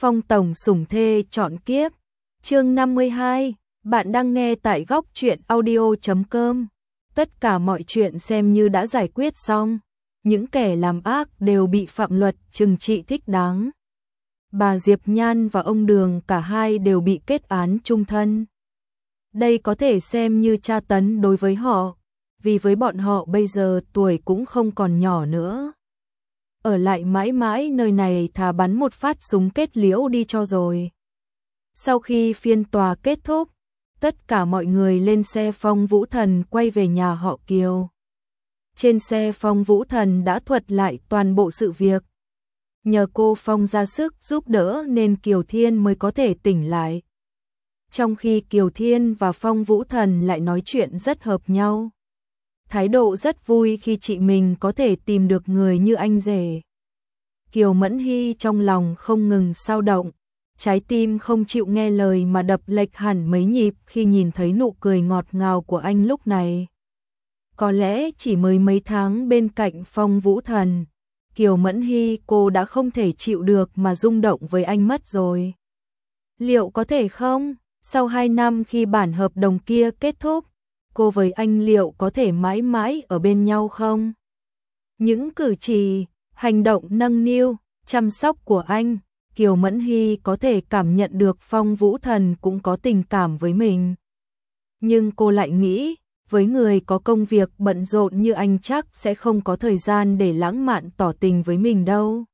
Phong tổng sủng thê chọn kiếp. Chương 52, bạn đang nghe tại góc truyện audio.com. Tất cả mọi chuyện xem như đã giải quyết xong, những kẻ làm ác đều bị phạm luật trừng trị thích đáng. Bà Diệp Nhan và ông Đường cả hai đều bị kết án chung thân. Đây có thể xem như tra tấn đối với họ, vì với bọn họ bây giờ tuổi cũng không còn nhỏ nữa. Ở lại mãi mãi nơi này thà bắn một phát súng kết liễu đi cho rồi. Sau khi phiên tòa kết thúc, tất cả mọi người lên xe Phong Vũ Thần quay về nhà họ Kiều. Trên xe Phong Vũ Thần đã thuật lại toàn bộ sự việc. Nhờ cô Phong ra sức giúp đỡ nên Kiều Thiên mới có thể tỉnh lại. Trong khi Kiều Thiên và Phong Vũ Thần lại nói chuyện rất hợp nhau. Thái độ rất vui khi chị mình có thể tìm được người như anh rể. Kiều Mẫn Hy trong lòng không ngừng xao động, trái tim không chịu nghe lời mà đập lệch hẳn mấy nhịp khi nhìn thấy nụ cười ngọt ngào của anh lúc này. Có lẽ chỉ mới mấy tháng bên cạnh Phong Vũ Thần, Kiều Mẫn Hy cô đã không thể chịu được mà rung động với anh mất rồi. Liệu có thể không? Sau 2 năm khi bản hợp đồng kia kết thúc, cô với anh liệu có thể mãi mãi ở bên nhau không? Những cử chỉ, hành động nâng niu, chăm sóc của anh, Kiều Mẫn Hy có thể cảm nhận được Phong Vũ Thần cũng có tình cảm với mình. Nhưng cô lại nghĩ, với người có công việc bận rộn như anh chắc sẽ không có thời gian để lãng mạn tỏ tình với mình đâu.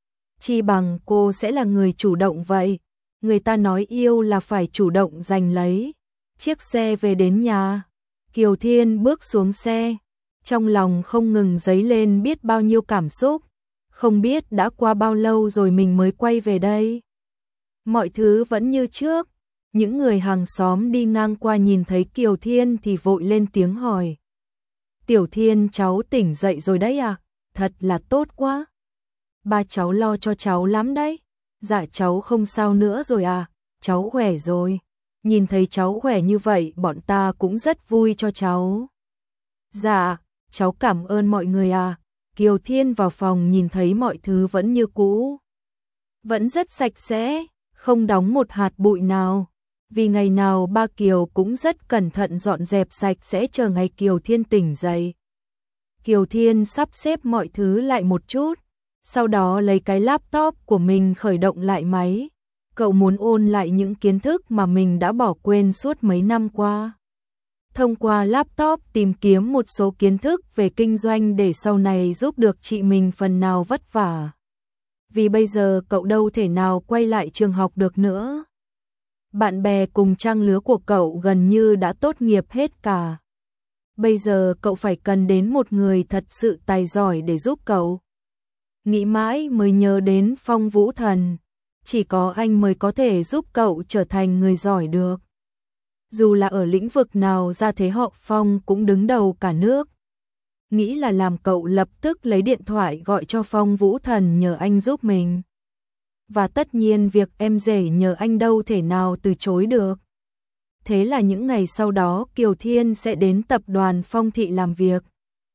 Chi bằng cô sẽ là người chủ động vậy. Người ta nói yêu là phải chủ động giành lấy. Chiếc xe về đến nhà, Kiều Thiên bước xuống xe, trong lòng không ngừng dấy lên biết bao nhiêu cảm xúc. Không biết đã qua bao lâu rồi mình mới quay về đây. Mọi thứ vẫn như trước. Những người hàng xóm đi ngang qua nhìn thấy Kiều Thiên thì vội lên tiếng hỏi. Tiểu Thiên cháu tỉnh dậy rồi đấy à? Thật là tốt quá. Ba cháu lo cho cháu lắm đấy. Dạ cháu không sao nữa rồi à? Cháu khỏe rồi. Nhìn thấy cháu khỏe như vậy bọn ta cũng rất vui cho cháu. Dạ, cháu cảm ơn mọi người à. Kiều Thiên vào phòng nhìn thấy mọi thứ vẫn như cũ. Vẫn rất sạch sẽ, không đóng một hạt bụi nào. Vì ngày nào ba Kiều cũng rất cẩn thận dọn dẹp sạch sẽ chờ ngày Kiều Thiên tỉnh dậy. Kiều Thiên sắp xếp mọi thứ lại một chút, sau đó lấy cái laptop của mình khởi động lại máy. Cậu muốn ôn lại những kiến thức mà mình đã bỏ quên suốt mấy năm qua. Thông qua laptop tìm kiếm một số kiến thức về kinh doanh để sau này giúp được chị mình phần nào vất vả. Vì bây giờ cậu đâu thể nào quay lại trường học được nữa. Bạn bè cùng trang lứa của cậu gần như đã tốt nghiệp hết cả. Bây giờ cậu phải cần đến một người thật sự tài giỏi để giúp cậu. Nghĩ mãi mới nhớ đến Phong Vũ Thần. Chỉ có anh mới có thể giúp cậu trở thành người giỏi được. Dù là ở lĩnh vực nào ra thế họ Phong cũng đứng đầu cả nước. Nghĩ là làm cậu lập tức lấy điện thoại gọi cho Phong Vũ Thần nhờ anh giúp mình. Và tất nhiên việc em rể nhờ anh đâu thể nào từ chối được. Thế là những ngày sau đó Kiều Thiên sẽ đến tập đoàn Phong Thị làm việc.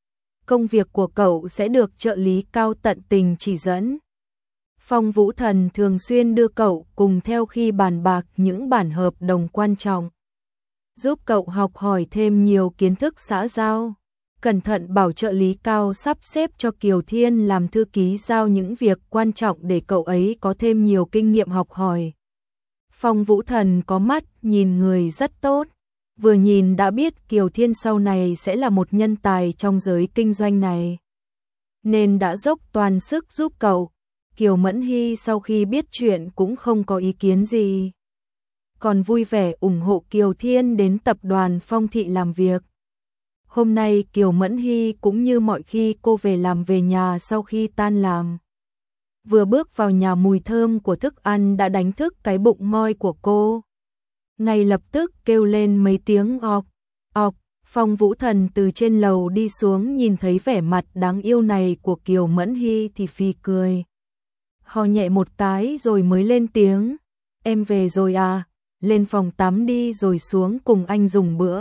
Công việc của cậu sẽ được trợ lý Cao tận tình chỉ dẫn. Phong Vũ Thần thường xuyên đưa cậu cùng theo khi bàn bạc những bản hợp đồng quan trọng. Giúp cậu học hỏi thêm nhiều kiến thức xã giao. Cẩn thận bảo trợ lý Cao sắp xếp cho Kiều Thiên làm thư ký giao những việc quan trọng để cậu ấy có thêm nhiều kinh nghiệm học hỏi. Phong Vũ Thần có mắt nhìn người rất tốt. Vừa nhìn đã biết Kiều Thiên sau này sẽ là một nhân tài trong giới kinh doanh này. Nên đã dốc toàn sức giúp cậu. Kiều Mẫn Hy sau khi biết chuyện cũng không có ý kiến gì. Còn vui vẻ ủng hộ Kiều Thiên đến tập đoàn Phong Thị làm việc. Hôm nay Kiều Mẫn Hy cũng như mọi khi cô về làm về nhà sau khi tan làm. Vừa bước vào nhà mùi thơm của thức ăn đã đánh thức cái bụng moi của cô. Ngay lập tức kêu lên mấy tiếng ọc, ọc. Phong Vũ Thần từ trên lầu đi xuống nhìn thấy vẻ mặt đáng yêu này của Kiều Mẫn Hy thì phì cười. Ho nhẹ một cái rồi mới lên tiếng. Em về rồi à? Lên phòng tắm đi rồi xuống cùng anh dùng bữa.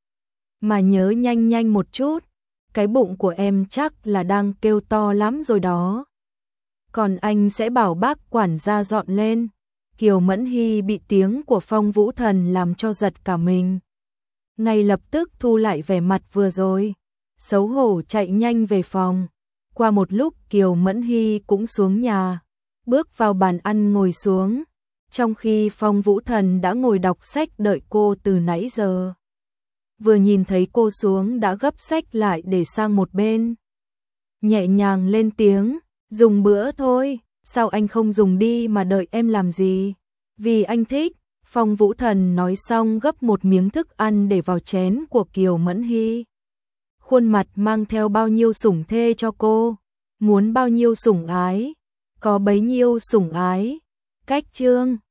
Mà nhớ nhanh nhanh một chút, cái bụng của em chắc là đang kêu to lắm rồi đó. Còn anh sẽ bảo bác quản gia dọn lên, Kiều Mẫn Hy bị tiếng của Phong Vũ Thần làm cho giật cả mình. Ngay lập tức thu lại vẻ mặt vừa rồi, xấu hổ chạy nhanh về phòng. Qua một lúc Kiều Mẫn Hy cũng xuống nhà, bước vào bàn ăn ngồi xuống, trong khi Phong Vũ Thần đã ngồi đọc sách đợi cô từ nãy giờ. Vừa nhìn thấy cô xuống đã gấp sách lại để sang một bên. Nhẹ nhàng lên tiếng, dùng bữa thôi, sao anh không dùng đi mà đợi em làm gì? Vì anh thích. Phong Vũ Thần nói xong gấp một miếng thức ăn để vào chén của Kiều Mẫn Hy. Khuôn mặt mang theo bao nhiêu sủng thê cho cô, muốn bao nhiêu sủng ái, có bấy nhiêu sủng ái. Cách chương